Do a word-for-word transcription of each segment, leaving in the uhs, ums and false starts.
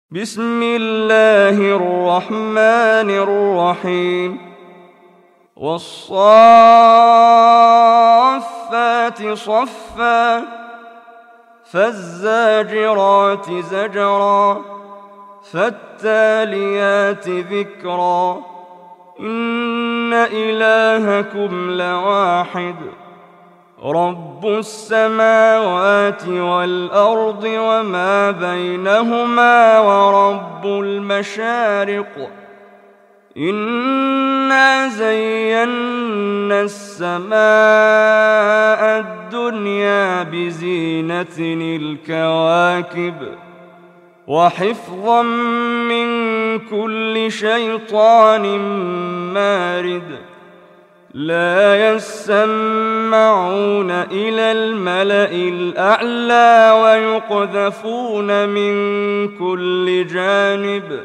بسم الله الرحمن الرحيم والصافات صفا فالزاجرات زجرا فالتاليات ذكرا إن إلهكم لواحد رب السماوات والأرض وما بينهما ورب المشارق إنا زينا السماء الدنيا بزينة الكواكب وحفظا من كل شيطان مارد لا يسمعون إلى الملأ الأعلى ويقذفون من كل جانب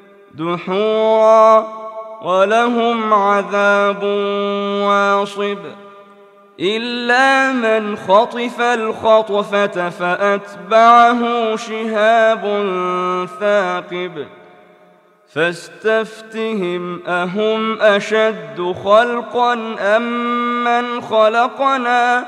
دحورا ولهم عذاب واصب إلا من خطف الخطفة فأتبعه شهاب ثاقب فاستفتهم أهم أشد خلقا أم من خلقنا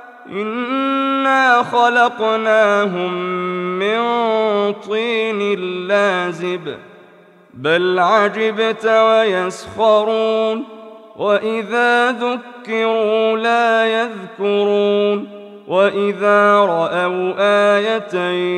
إنا خلقناهم من طين لازب بل عجبت ويسخرون وإذا ذكروا لا يذكرون وإذا رأوا آية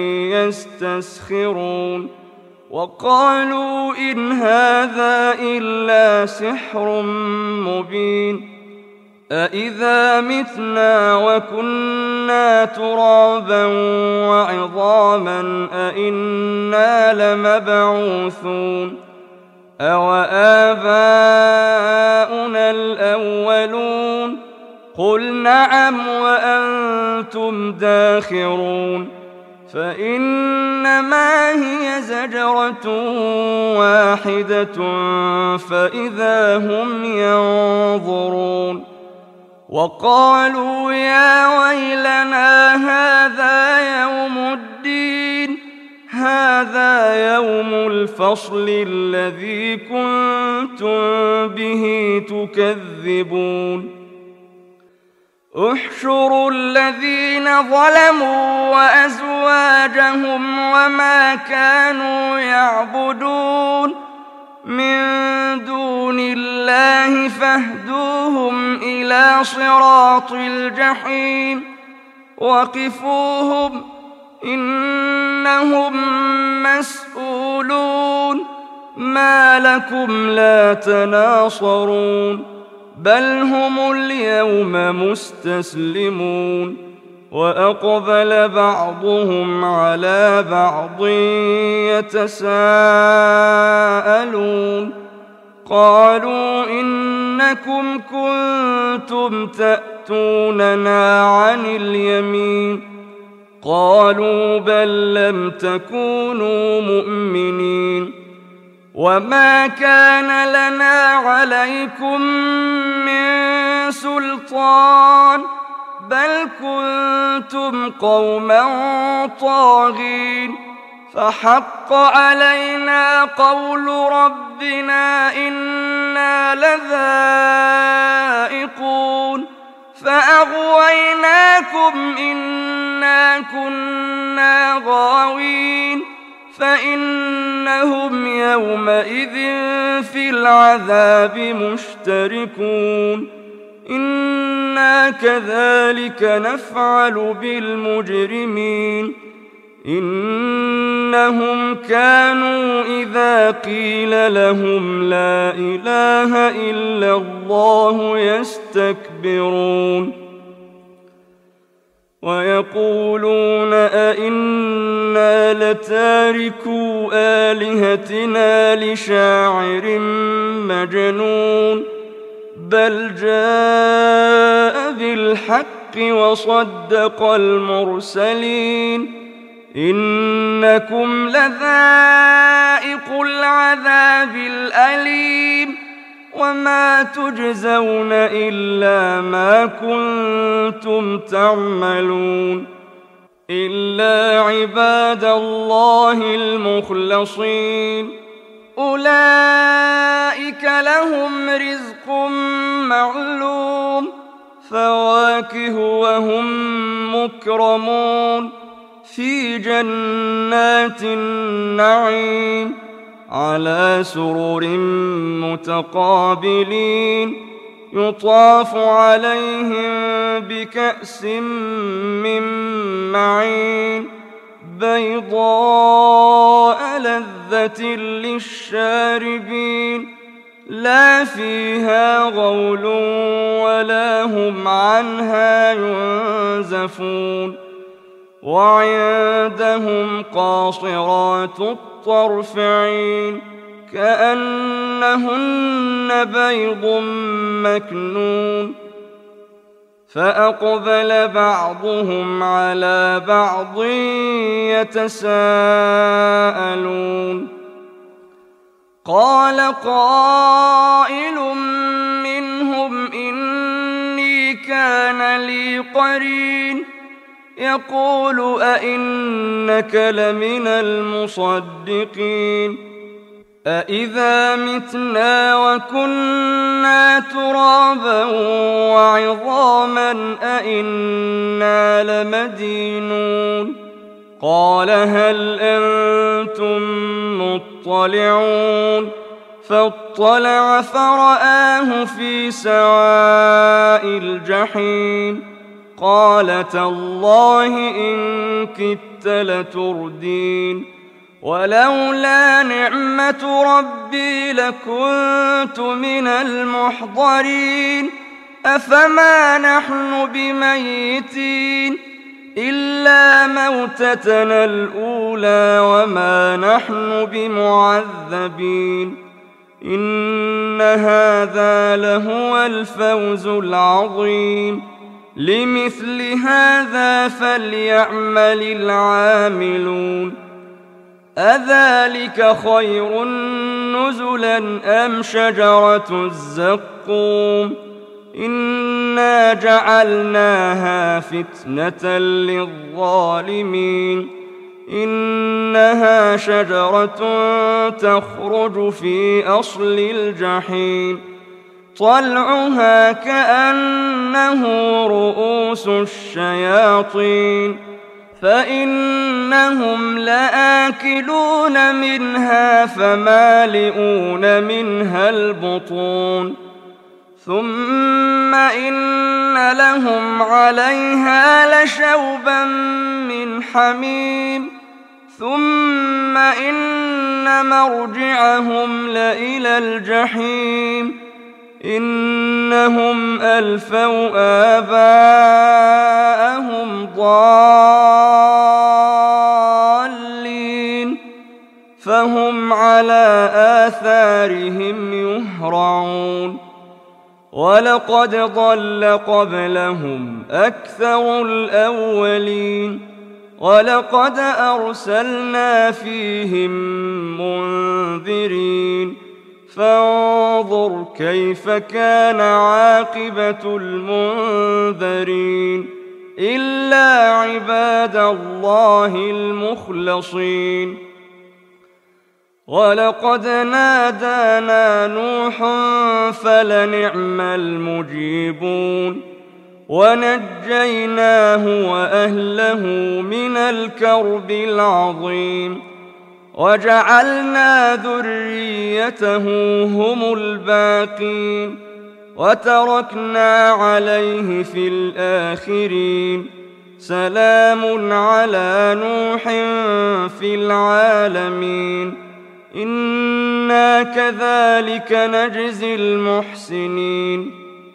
يستسخرون وقالوا إن هذا إلا سحر مبين أإذا متنا وكنا ترابا وعظاما أإنا لمبعوثون أوآباؤنا الأولون قل نعم وأنتم داخرون فإنما هي زجرة واحدة فإذا هم ينظرون وقالوا يا ويلنا هذا يوم الدين هذا يوم الفصل الذي كنتم به تكذبون احشروا الذين ظلموا وأزواجهم وما كانوا يعبدون من دون الله فاهدوهم إلى صراط الجحيم وقفوهم إنهم مسؤولون ما لكم لا تناصرون بل هم اليوم مستسلمون وأقبل بعضهم على بعض يتساءلون قالوا إنكم كنتم تأتوننا عن اليمين قالوا بل لم تكونوا مؤمنين وما كان لنا عليكم من سلطان بل كنتم قوما طاغين فحق علينا قول ربنا إنا لذائقون فأغويناكم إنا كنا غاوين فإنهم يومئذ في العذاب مشتركون إنا كذلك نفعل بالمجرمين إنهم كانوا إذا قيل لهم لا إله إلا الله يستكبرون ويقولون أئنا لتاركو آلهتنا لشاعر مجنون بل جاء بالحق وصدق المرسلين إنكم لذائق العذاب الأليم وما تجزون إلا ما كنتم تعملون إلا عباد الله المخلصين أولئك لهم رزق معلوم فواكه وهم مكرمون في جنات النعيم على سرر متقابلين يطاف عليهم بكأس من معين بيضاء لذة للشاربين لا فيها غول ولا هم عنها ينزفون وعندهم قاصرات الطرف عين كأنهن بيض مكنون فأقبل بعضهم على بعض يتساءلون قال قائل منهم إني كان لي قرين يقول أئنك لمن المصدقين أإذا متنا وكنا ترابا وعظاما أإنا لمدينون قال هل أنتم مطلعون فاطلع فرآه في سواء الجحيم قال تالله إن كدت لتردين ولولا نعمة ربي لكنت من المحضرين أفما نحن بميتين إلا موتتنا الأولى وما نحن بمعذبين إن هذا لهو الفوز العظيم لمثل هذا فليعمل العاملون أذلك خير نزلا أم شجرة الزقوم إنا جعلناها فتنة للظالمين إنها شجرة تخرج في أصل الجحيم طلعها كأنه رؤوس الشياطين فإنهم لآكلون منها فمالئون منها البطون ثم إن لهم عليها لشوبا من حميم ثم إن مرجعهم لإلى الجحيم إنهم ألفوا آباءهم ضالين فهم على آثارهم يهرعون ولقد ضل قبلهم أكثر الأولين ولقد أرسلنا فيهم منذرين فانظر كيف كان عاقبة المنذرين إلا عباد الله المخلصين ولقد نادانا نوح فلنعم المجيبون ونجيناه وأهله من الكرب العظيم وجعلنا ذريته هم الباقين وتركنا عليه في الآخرين سلام على نوح في العالمين إنا كذلك نجزي المحسنين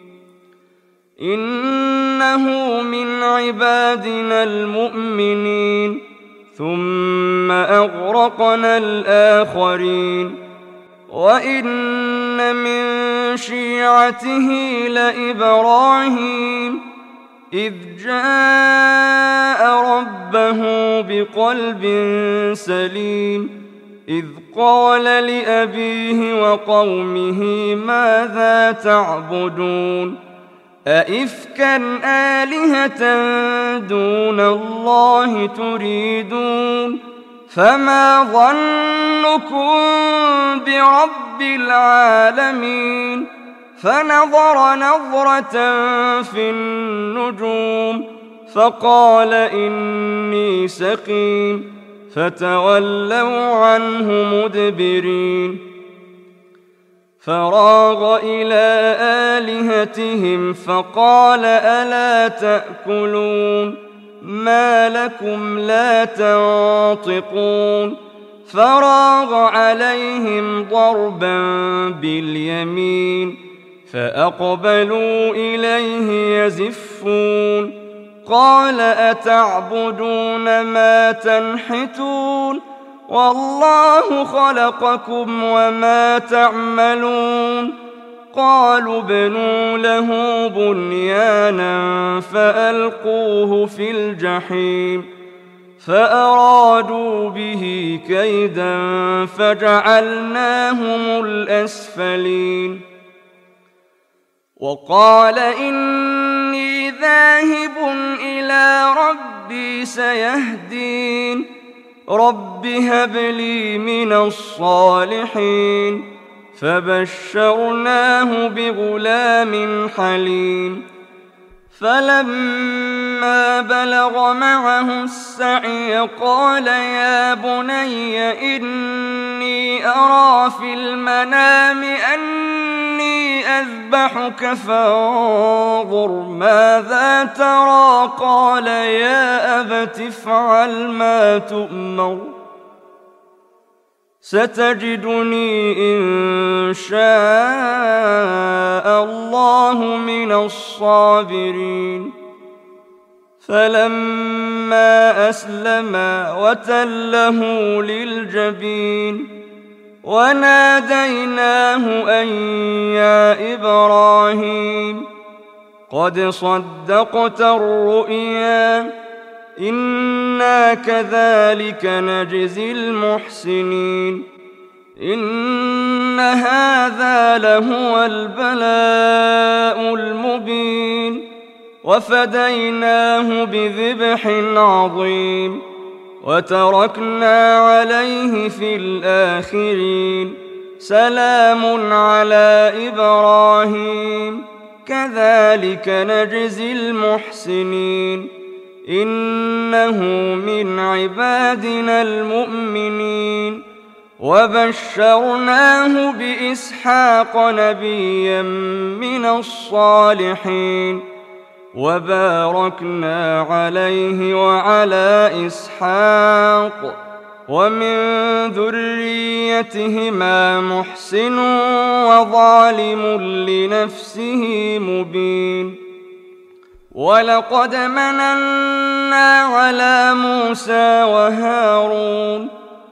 إنه من عبادنا المؤمنين ثم أغرقنا الآخرين وإن من شيعته لإبراهيم إذ جاء ربه بقلب سليم إذ قال لأبيه وقومه ماذا تعبدون أئفكا آلهة دون الله تريدون فما ظنكم برب العالمين فنظر نظرة في النجوم فقال إني سقيم فتولوا عنه مدبرين فراغ إلى آلهتهم فقال ألا تأكلون ما لكم لا تنطقون فراغ عليهم ضربا باليمين فأقبلوا إليه يزفون قال أتعبدون ما تنحتون والله خلقكم وما تعملون قالوا ابنوا له بنيانا فألقوه في الجحيم فأرادوا به كيدا فجعلناهم الأسفلين وقال إني ذاهب إلى ربي سيهدين رب هب لي من الصالحين فبشرناه بغلام حليم فلما بلغ معه السعي قال يا بني إني أرى في المنام أني أذبحك فانظر ماذا ترى قال يا أبت افعل ما تؤمر ستجدني إن شاء الله من الصابرين فلما أسلما وتله للجبين وناديناه أن يا إبراهيم قد صدقت الرؤيا إنا كذلك نجزي المحسنين إن هذا لهو البلاء المبين وفديناه بذبح عظيم وتركنا عليه في الآخرين سلام على إبراهيم كذلك نجزي المحسنين إنه من عبادنا المؤمنين وبشرناه بإسحاق نبيا من الصالحين وباركنا عليه وعلى إسحاق ومن ذريتهما محسن وظالم لنفسه مبين ولقد مننا على موسى وهارون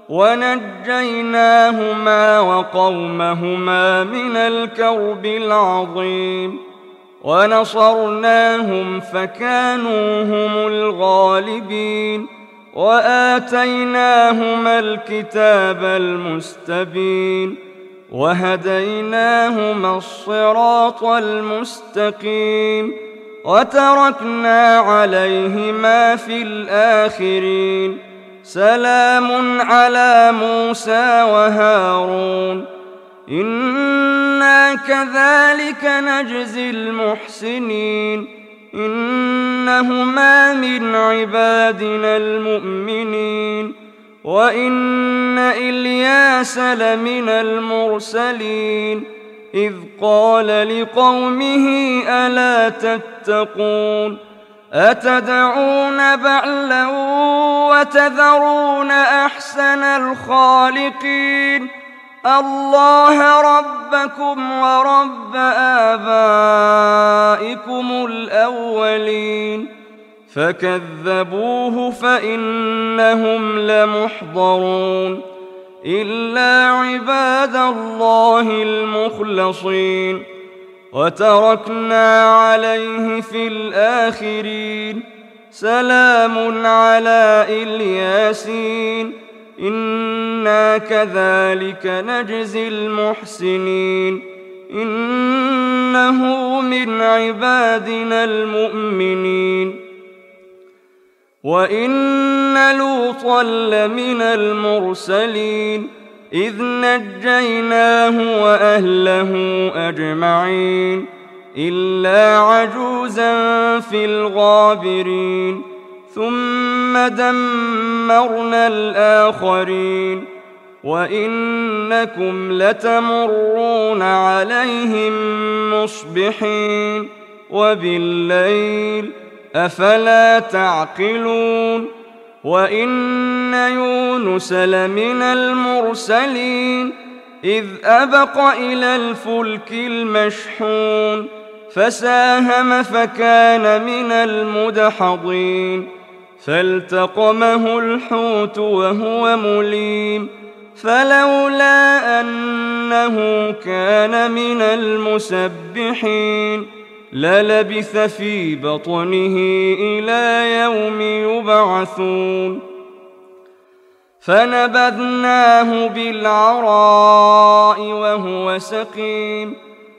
ونجيناهما وقومهما من الكرب العظيم ونصرناهم فكانوا هم الغالبين وآتيناهما الكتاب المستبين وهديناهما الصراط المستقيم وتركنا عليهما في الآخرين سلام على موسى وهارون إنا كذلك نجزي المحسنين إنهما من عبادنا المؤمنين وإن إلياس لمن المرسلين إذ قال لقومه ألا تتقون أتدعون بعلا وتذرون أحسن الخالقين الله ربكم ورب آبائكم الأولين فكذبوه فإنهم لمحضرون إلا عباد الله المخلصين وتركنا عليه في الآخرين سلام على الياسين إنا كذلك نجزي المحسنين إنه من عبادنا المؤمنين. وإن لوطا لمن المرسلين إذ نجيناه وأهله أجمعين إلا عجوزا في الغابرين ثم دمرنا الآخرين وإنكم لتمرون عليهم مصبحين وبالليل أفلا تعقلون. وإن يونس لمن المرسلين إذ أبق إلى الفلك المشحون فساهم فكان من المدحضين فالتقمه الحوت وهو مليم فلولا أنه كان من المسبحين للبث في بطنه إلى يوم يبعثون. فنبذناه بالعراء وهو سقيم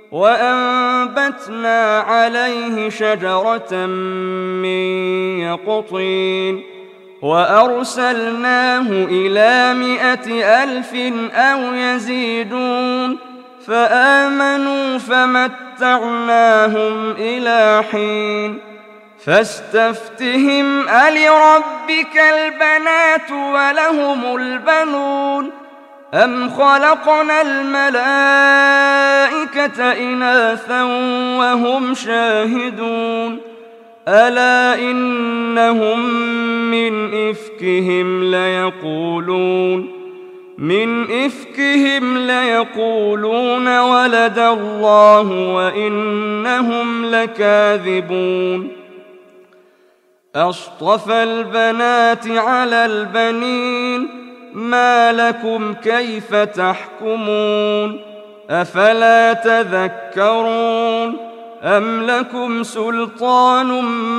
وأنبتنا عليه شجرة من يقطين وأرسلناه إلى مائة ألف أو يزيدون فآمنوا فمتعناهم إلى حين. فاستفتهم ألربك البنات ولهم البنون أم خلقنا الملائكة إناثا وهم شاهدون ألا إنهم من إفكهم ليقولون من إفكهم ليقولون ولد الله وإنهم لكاذبون. أصطفى البنات على البنين ما لكم كيف تحكمون أفلا تذكرون أم لكم سلطان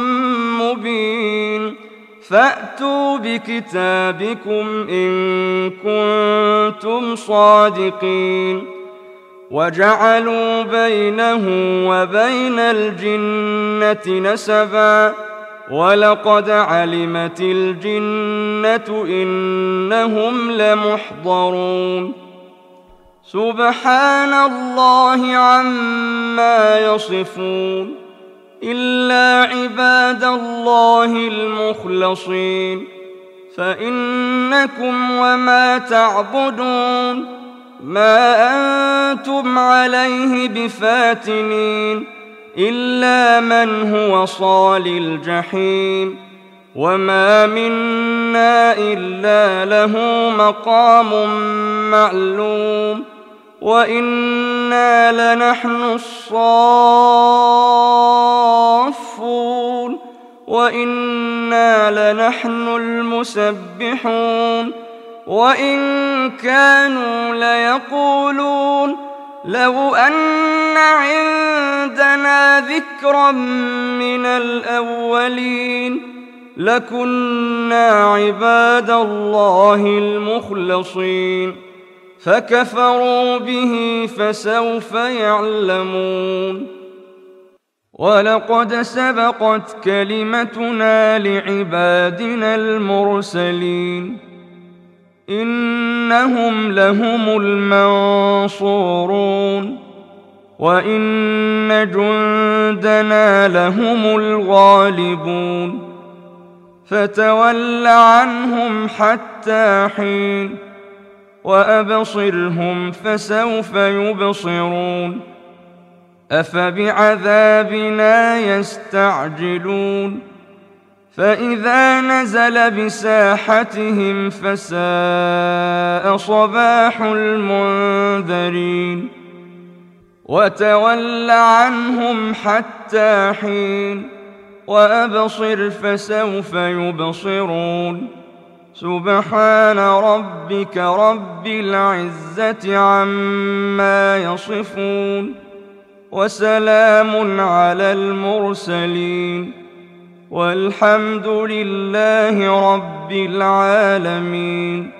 مبين فأتوا بكتابكم إن كنتم صادقين. وجعلوا بينه وبين الجنة نسبا ولقد علمت الجنة إنهم لمحضرون. سبحان الله عما يصفون إلا عباد الله المخلصين فإنكم وما تعبدون ما أنتم عليه بفاتنين إلا من هو صال الجحيم وما منا إلا له مقام معلوم وإنا لنحن الصافون وإنا لنحن المسبحون. وإن كانوا ليقولون لو أن عندنا ذكرا من الأولين لكنا عباد الله المخلصين فكفروا به فسوف يعلمون. ولقد سبقت كلمتنا لعبادنا المرسلين إنهم لهم المنصورون وإن جندنا لهم الغالبون. فتول عنهم حتى حين وأبصرهم فسوف يبصرون أفبعذابنا يستعجلون فإذا نزل بساحتهم فساء صباح المنذرين. وتول عنهم حتى حين وأبصر فسوف يبصرون سبحان ربك رب العزة عما يصفون وسلام على المرسلين والحمد لله رب العالمين.